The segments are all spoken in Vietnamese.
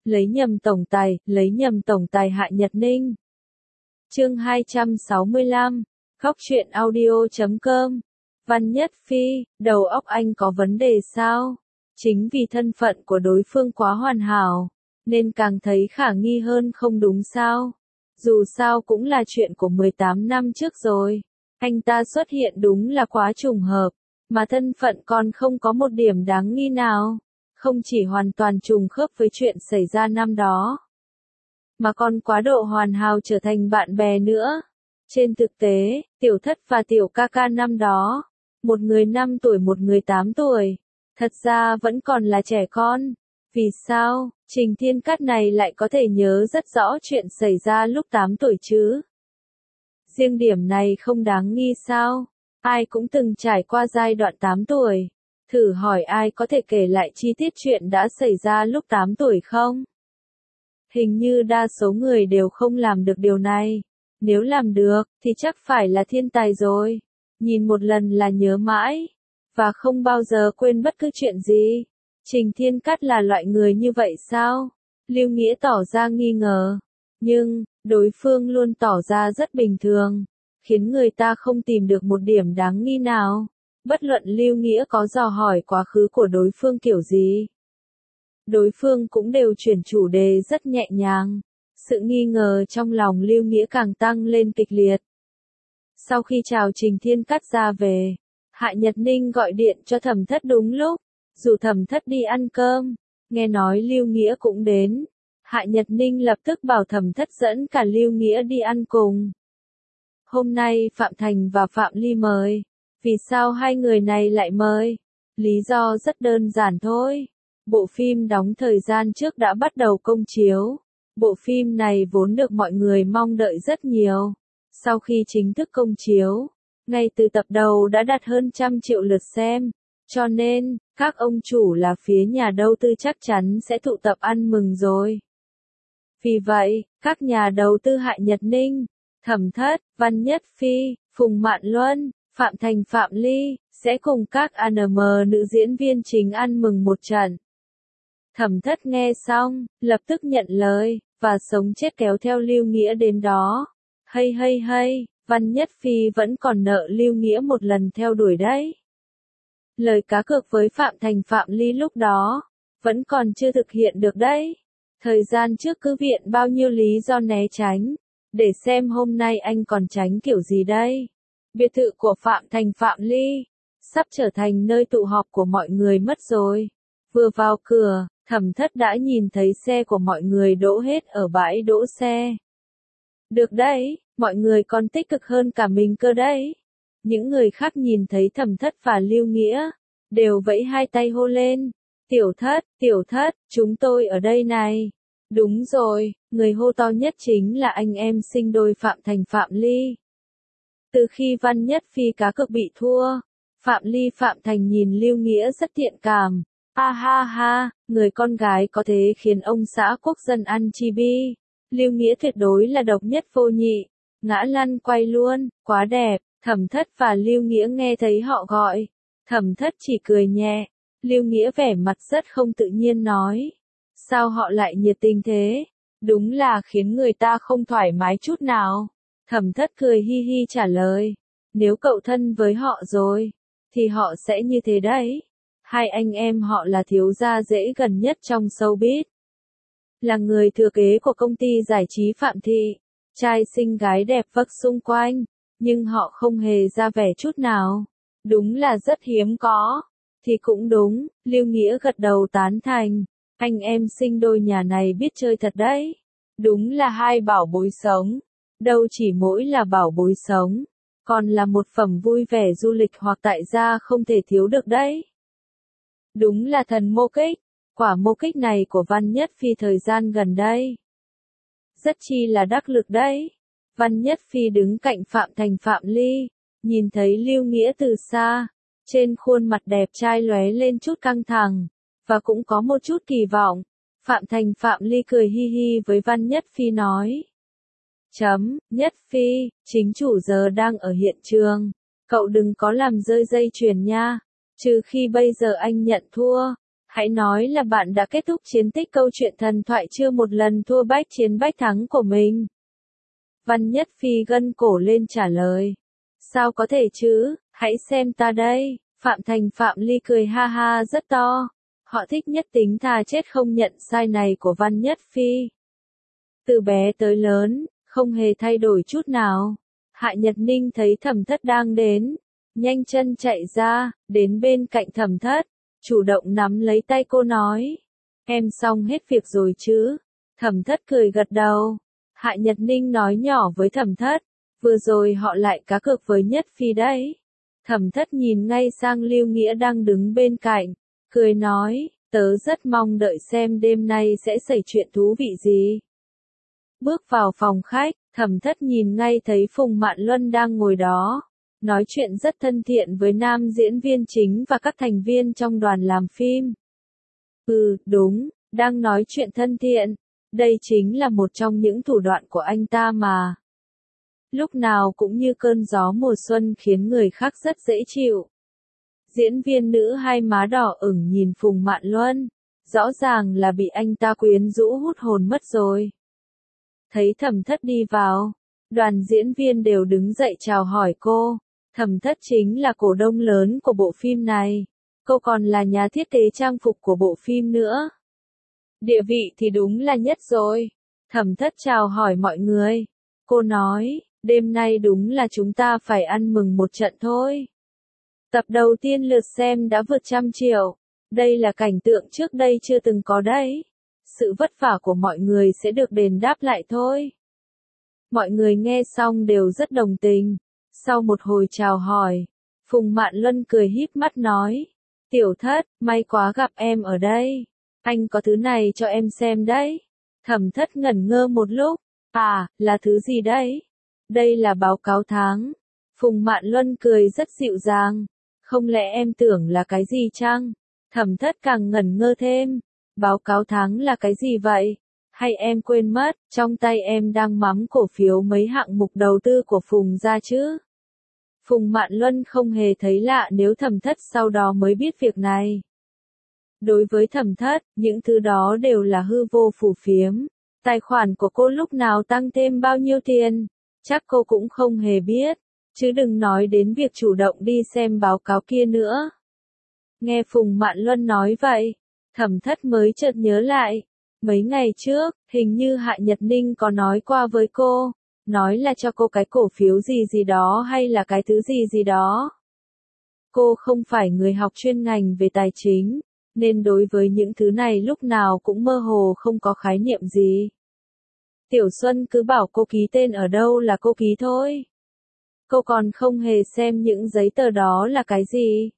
lấy nhầm tổng tài Hạ Nhật Ninh. Chương 265, khóc chuyện audio.com. Văn Nhất Phi, đầu óc anh có vấn đề sao? Chính vì thân phận của đối phương quá hoàn hảo, nên càng thấy khả nghi hơn không đúng sao? Dù sao cũng là chuyện của 18 năm trước rồi. Anh ta xuất hiện đúng là quá trùng hợp, mà thân phận còn không có một điểm đáng nghi nào. Không chỉ hoàn toàn trùng khớp với chuyện xảy ra năm đó, mà còn quá độ hoàn hảo trở thành bạn bè nữa. Trên thực tế, Tiểu Thất và Tiểu Ca Ca năm đó, một người 5 tuổi một người 8 tuổi, thật ra vẫn còn là trẻ con. Vì sao, Trình Thiên Cát này lại có thể nhớ rất rõ chuyện xảy ra lúc 8 tuổi chứ? Riêng điểm này không đáng nghi sao? Ai cũng từng trải qua giai đoạn 8 tuổi. Thử hỏi ai có thể kể lại chi tiết chuyện đã xảy ra lúc 8 tuổi không? Hình như đa số người đều không làm được điều này. Nếu làm được, thì chắc phải là thiên tài rồi. Nhìn một lần là nhớ mãi, và không bao giờ quên bất cứ chuyện gì. Trình Thiên Cát là loại người như vậy sao? Lưu Nghĩa tỏ ra nghi ngờ. Nhưng, đối phương luôn tỏ ra rất bình thường, khiến người ta không tìm được một điểm đáng nghi nào. Bất luận Lưu Nghĩa có dò hỏi quá khứ của đối phương kiểu gì, đối phương cũng đều chuyển chủ đề rất nhẹ nhàng. Sự nghi ngờ trong lòng Lưu Nghĩa càng tăng lên kịch liệt. Sau khi chào Trình Thiên Cát ra về, Hạ Nhật Ninh gọi điện cho Thẩm Thất đúng lúc, rủ Thẩm Thất đi ăn cơm. Nghe nói Lưu Nghĩa cũng đến, Hạ Nhật Ninh lập tức bảo Thẩm Thất dẫn cả Lưu Nghĩa đi ăn cùng. Hôm nay Phạm Thành và Phạm Ly mời. Vì sao hai người này lại mời? Lý do rất đơn giản thôi. Bộ phim đóng thời gian trước đã bắt đầu công chiếu. Bộ phim này vốn được mọi người mong đợi rất nhiều. Sau khi chính thức công chiếu, ngay từ tập đầu đã đạt hơn 100 triệu lượt xem. Cho nên, các ông chủ là phía nhà đầu tư chắc chắn sẽ tụ tập ăn mừng rồi. Vì vậy, các nhà đầu tư Hạ Nhật Ninh, Thẩm Thất, Văn Nhất Phi, Phùng Mạn Luân, Phạm Thành Phạm Ly, sẽ cùng các ANM nữ diễn viên chính ăn mừng một trận. Thẩm Thất nghe xong, lập tức nhận lời, và sống chết kéo theo Lưu Nghĩa đến đó. Hay, Văn Nhất Phi vẫn còn nợ Lưu Nghĩa một lần theo đuổi đấy. Lời cá cược với Phạm Thành Phạm Ly lúc đó, vẫn còn chưa thực hiện được đấy. Thời gian trước cứ viện bao nhiêu lý do né tránh, để xem hôm nay anh còn tránh kiểu gì đây. Biệt thự của Phạm Thành Phạm Ly, sắp trở thành nơi tụ họp của mọi người mất rồi. Vừa vào cửa, Thẩm Thất đã nhìn thấy xe của mọi người đỗ hết ở bãi đỗ xe. Được đấy, mọi người còn tích cực hơn cả mình cơ đấy. Những người khác nhìn thấy Thẩm Thất và Lưu Nghĩa, đều vẫy hai tay hô lên. Tiểu Thất, chúng tôi ở đây này. Đúng rồi, người hô to nhất chính là anh em sinh đôi Phạm Thành Phạm Ly. Từ khi Văn Nhất Phi cá cược bị thua, Phạm Ly Phạm Thành nhìn Lưu Nghĩa rất thiện cảm. Ha, người con gái có thế khiến ông xã quốc dân ăn chi bi. Lưu Nghĩa tuyệt đối là độc nhất vô nhị. Ngã lăn quay luôn, quá đẹp. Thẩm Thất và Lưu Nghĩa nghe thấy họ gọi. Thẩm Thất chỉ cười nhẹ. Lưu Nghĩa vẻ mặt rất không tự nhiên nói. Sao họ lại nhiệt tình thế? Đúng là khiến người ta không thoải mái chút nào. Thẩm Thất cười hi hi trả lời. Nếu cậu thân với họ rồi, thì họ sẽ như thế đấy. Hai anh em họ là thiếu gia dễ gần nhất trong showbiz. Là người thừa kế của công ty giải trí Phạm Thị. Trai xinh gái đẹp vấp xung quanh, nhưng họ không hề ra vẻ chút nào. Đúng là rất hiếm có. Thì cũng đúng, Lưu Nghĩa gật đầu tán thành. Anh em sinh đôi nhà này biết chơi thật đấy. Đúng là hai bảo bối sống. Đâu chỉ mỗi là bảo bối sống, còn là một phẩm vui vẻ du lịch hoặc tại gia không thể thiếu được đấy. Đúng là thần mô kích. Quả mô kích này của Văn Nhất Phi thời gian gần đây rất chi là đắc lực đấy. Văn Nhất Phi đứng cạnh Phạm Thành Phạm Ly, nhìn thấy Lưu Nghĩa từ xa, trên khuôn mặt đẹp trai lóe lên chút căng thẳng, và cũng có một chút kỳ vọng. Phạm Thành Phạm Ly cười hi hi với Văn Nhất Phi nói. Nhất Phi, chính chủ giờ đang ở hiện trường. Cậu đừng có làm rơi dây chuyền nha. Trừ khi bây giờ anh nhận thua, Hãy nói là bạn đã kết thúc chiến tích câu chuyện thần thoại chưa một lần thua bách chiến bách thắng của mình. Văn Nhất Phi gân cổ lên trả lời. Sao có thể chứ, hãy xem ta đây. Phạm Thành Phạm Ly cười ha ha rất to. Họ thích nhất tính thà chết không nhận sai này của Văn Nhất Phi. Từ bé tới lớn, không hề thay đổi chút nào. Hạ Nhật Ninh thấy Thẩm Thất đang đến, nhanh chân chạy ra, đến bên cạnh Thẩm Thất, chủ động nắm lấy tay cô nói. Em xong hết việc rồi chứ? Thẩm Thất cười gật đầu. Hạ Nhật Ninh nói nhỏ với Thẩm Thất, vừa rồi họ lại cá cược với Nhất Phi đấy. Thẩm Thất nhìn ngay sang Lưu Nghĩa đang đứng bên cạnh, cười nói, tớ rất mong đợi xem đêm nay sẽ xảy chuyện thú vị gì. Bước vào phòng khách, Thẩm Thất nhìn ngay thấy Phùng Mạn Luân đang ngồi đó, nói chuyện rất thân thiện với nam diễn viên chính và các thành viên trong đoàn làm phim. Đúng, đang nói chuyện thân thiện, đây chính là một trong những thủ đoạn của anh ta mà. Lúc nào cũng như cơn gió mùa xuân khiến người khác rất dễ chịu. Diễn viên nữ hai má đỏ ửng nhìn Phùng Mạn Luân, rõ ràng là bị anh ta quyến rũ hút hồn mất rồi. Thấy Thẩm Thất đi vào, đoàn diễn viên đều đứng dậy chào hỏi cô. Thẩm Thất chính là cổ đông lớn của bộ phim này. Cô còn là nhà thiết kế trang phục của bộ phim nữa. Địa vị thì đúng là nhất rồi. Thẩm Thất chào hỏi mọi người. Cô nói, đêm nay đúng là chúng ta phải ăn mừng một trận thôi. Tập đầu tiên lượt xem đã vượt 100 triệu. Đây là cảnh tượng trước đây chưa từng có đấy. Sự vất vả của mọi người sẽ được đền đáp lại thôi. Mọi người nghe xong đều rất đồng tình. Sau một hồi chào hỏi, Phùng Mạn Luân cười híp mắt nói, Tiểu Thất, may quá gặp em ở đây. Anh có thứ này cho em xem đấy. Thẩm Thất ngẩn ngơ một lúc. À, là thứ gì đấy? Đây là báo cáo tháng. Phùng Mạn Luân cười rất dịu dàng. Không lẽ em tưởng là cái gì chăng? Thẩm Thất càng ngẩn ngơ thêm. Báo cáo tháng là cái gì vậy? Hay em quên mất, trong tay em đang mắm cổ phiếu mấy hạng mục đầu tư của Phùng gia chứ? Phùng Mạn Luân không hề thấy lạ nếu Thẩm Thất sau đó mới biết việc này. Đối với Thẩm Thất, những thứ đó đều là hư vô phù phiếm. Tài khoản của cô lúc nào tăng thêm bao nhiêu tiền, chắc cô cũng không hề biết, chứ đừng nói đến việc chủ động đi xem báo cáo kia nữa. Nghe Phùng Mạn Luân nói vậy, Thẩm Thất mới chợt nhớ lại. Mấy ngày trước, hình như Hạ Nhật Ninh có nói qua với cô, nói là cho cô cái cổ phiếu gì gì đó hay là cái thứ gì gì đó. Cô không phải người học chuyên ngành về tài chính, nên đối với những thứ này lúc nào cũng mơ hồ không có khái niệm gì. Tiểu Xuân cứ bảo cô ký tên ở đâu là cô ký thôi. Cô còn không hề xem những giấy tờ đó là cái gì.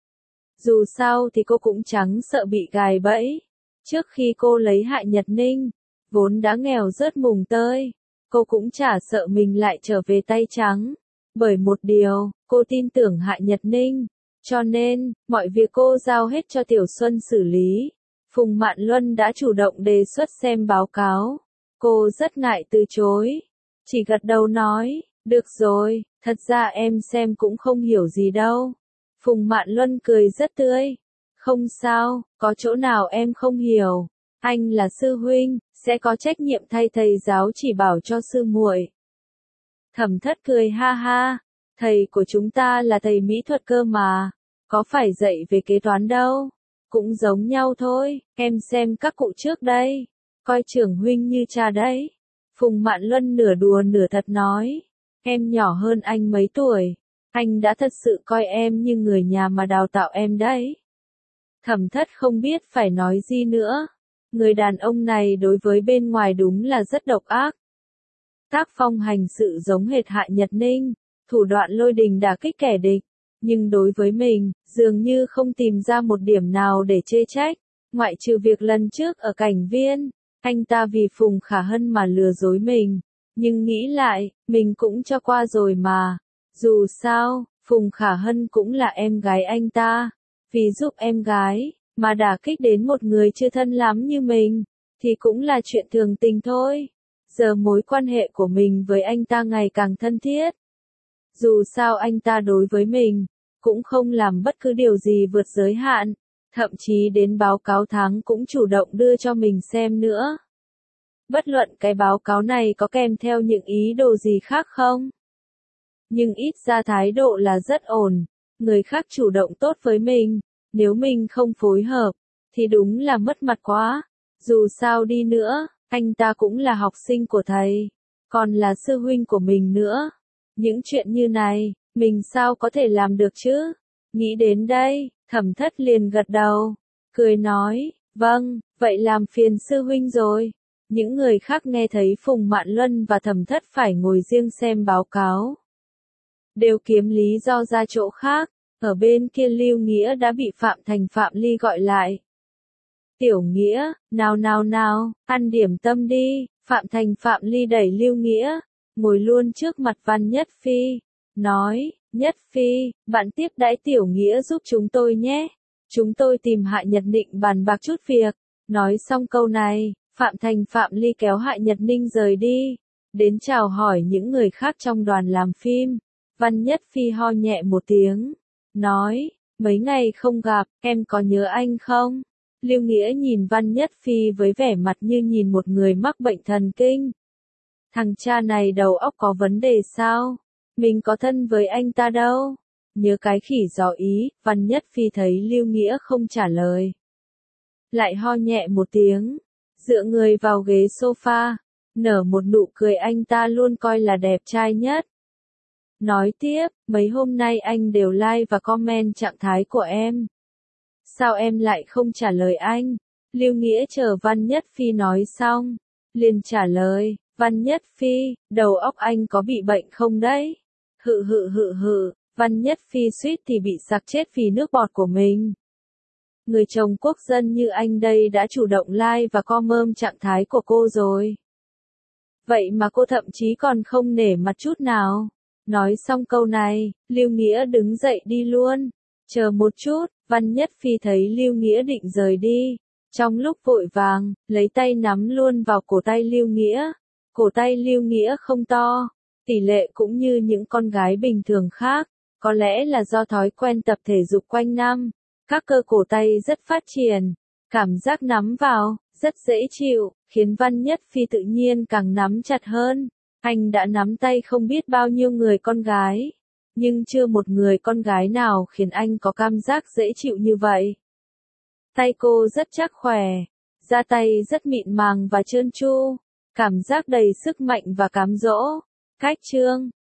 Dù sao thì cô cũng chẳng sợ bị gài bẫy. Trước khi cô lấy Hạ Nhật Ninh, vốn đã nghèo rớt mùng tơi, cô cũng chả sợ mình lại trở về tay trắng. Bởi một điều, cô tin tưởng Hạ Nhật Ninh, cho nên, mọi việc cô giao hết cho Tiểu Xuân xử lý. Phùng Mạn Luân đã chủ động đề xuất xem báo cáo. Cô rất ngại từ chối, chỉ gật đầu nói, được rồi, thật ra em xem cũng không hiểu gì đâu. Phùng Mạn Luân cười rất tươi. Không sao, có chỗ nào em không hiểu. Anh là sư huynh, sẽ có trách nhiệm thay thầy giáo chỉ bảo cho sư muội. Thẩm Thất cười ha ha, thầy của chúng ta là thầy mỹ thuật cơ mà, có phải dạy về kế toán đâu. Cũng giống nhau thôi, em xem các cụ trước đây, coi trưởng huynh như cha đấy. Phùng Mạn Luân nửa đùa nửa thật nói, em nhỏ hơn anh mấy tuổi, anh đã thật sự coi em như người nhà mà đào tạo em đấy. Thẩm Thất không biết phải nói gì nữa. Người đàn ông này đối với bên ngoài đúng là rất độc ác. Tác phong hành sự giống hệt Hạ Nhật Ninh, thủ đoạn lôi đình đả kích kẻ địch. Nhưng đối với mình, dường như không tìm ra một điểm nào để chê trách. Ngoại trừ việc lần trước ở Cảnh Viên, anh ta vì Phùng Khả Hân mà lừa dối mình. Nhưng nghĩ lại, mình cũng cho qua rồi mà. Dù sao, Phùng Khả Hân cũng là em gái anh ta. Vì giúp em gái, mà đả kích đến một người chưa thân lắm như mình, thì cũng là chuyện thường tình thôi. Giờ mối quan hệ của mình với anh ta ngày càng thân thiết. Dù sao anh ta đối với mình, cũng không làm bất cứ điều gì vượt giới hạn. thậm chí đến báo cáo tháng cũng chủ động đưa cho mình xem nữa. Bất luận cái báo cáo này có kèm theo những ý đồ gì khác không? Nhưng ít ra thái độ là rất ổn, người khác chủ động tốt với mình, nếu mình không phối hợp, thì đúng là mất mặt quá. Dù sao đi nữa, anh ta cũng là học sinh của thầy, còn là sư huynh của mình nữa. Những chuyện như này, mình sao có thể làm được chứ? Nghĩ đến đây, Thẩm Thất liền gật đầu, cười nói, vâng, vậy làm phiền sư huynh rồi. Những người khác nghe thấy Phùng Mạn Luân và Thẩm Thất phải ngồi riêng xem báo cáo, đều kiếm lý do ra chỗ khác. Ở bên kia Lưu Nghĩa đã bị Phạm Thành Phạm Ly gọi lại. Tiểu Nghĩa, nào, ăn điểm tâm đi. Phạm Thành Phạm Ly đẩy Lưu Nghĩa, ngồi luôn trước mặt Văn Nhất Phi, nói, Nhất Phi, bạn tiếp đãi Tiểu Nghĩa giúp chúng tôi nhé. Chúng tôi tìm Hạ Nhật Định bàn bạc chút việc. Nói xong câu này, Phạm Thành Phạm Ly kéo Hạ Nhật Ninh rời đi, đến chào hỏi những người khác trong đoàn làm phim. Văn Nhất Phi ho nhẹ một tiếng, nói, mấy ngày không gặp, em có nhớ anh không? Lưu Nghĩa nhìn Văn Nhất Phi với vẻ mặt như nhìn một người mắc bệnh thần kinh. Thằng cha này đầu óc có vấn đề sao? Mình có thân với anh ta đâu. Nhớ cái khỉ gió Ý. Văn Nhất Phi thấy Lưu Nghĩa không trả lời, lại ho nhẹ một tiếng, dựa người vào ghế sofa, nở một nụ cười anh ta luôn coi là đẹp trai nhất. Nói tiếp, mấy hôm nay anh đều like và comment trạng thái của em. Sao em lại không trả lời anh? Lưu Nghĩa chờ Văn Nhất Phi nói xong, liền trả lời, Văn Nhất Phi, đầu óc anh có bị bệnh không đấy? Hự, Văn Nhất Phi suýt thì bị sặc chết vì nước bọt của mình. Người chồng quốc dân như anh đây đã chủ động like và comment trạng thái của cô rồi. Vậy mà cô thậm chí còn không nể mặt chút nào. Nói xong câu này, Lưu Nghĩa đứng dậy đi luôn. Chờ một chút, Văn Nhất Phi thấy Lưu Nghĩa định rời đi. Trong lúc vội vàng, lấy tay nắm luôn vào cổ tay Lưu Nghĩa. Cổ tay Lưu Nghĩa không to, tỷ lệ cũng như những con gái bình thường khác. Có lẽ là do thói quen tập thể dục quanh năm. Các cơ cổ tay rất phát triển. Cảm giác nắm vào, rất dễ chịu, khiến Văn Nhất Phi tự nhiên càng nắm chặt hơn. Anh đã nắm tay không biết bao nhiêu người con gái, nhưng chưa một người con gái nào khiến anh có cảm giác dễ chịu như vậy. Tay cô rất chắc khỏe, da tay rất mịn màng và trơn tru, cảm giác đầy sức mạnh và cám dỗ. Cách chương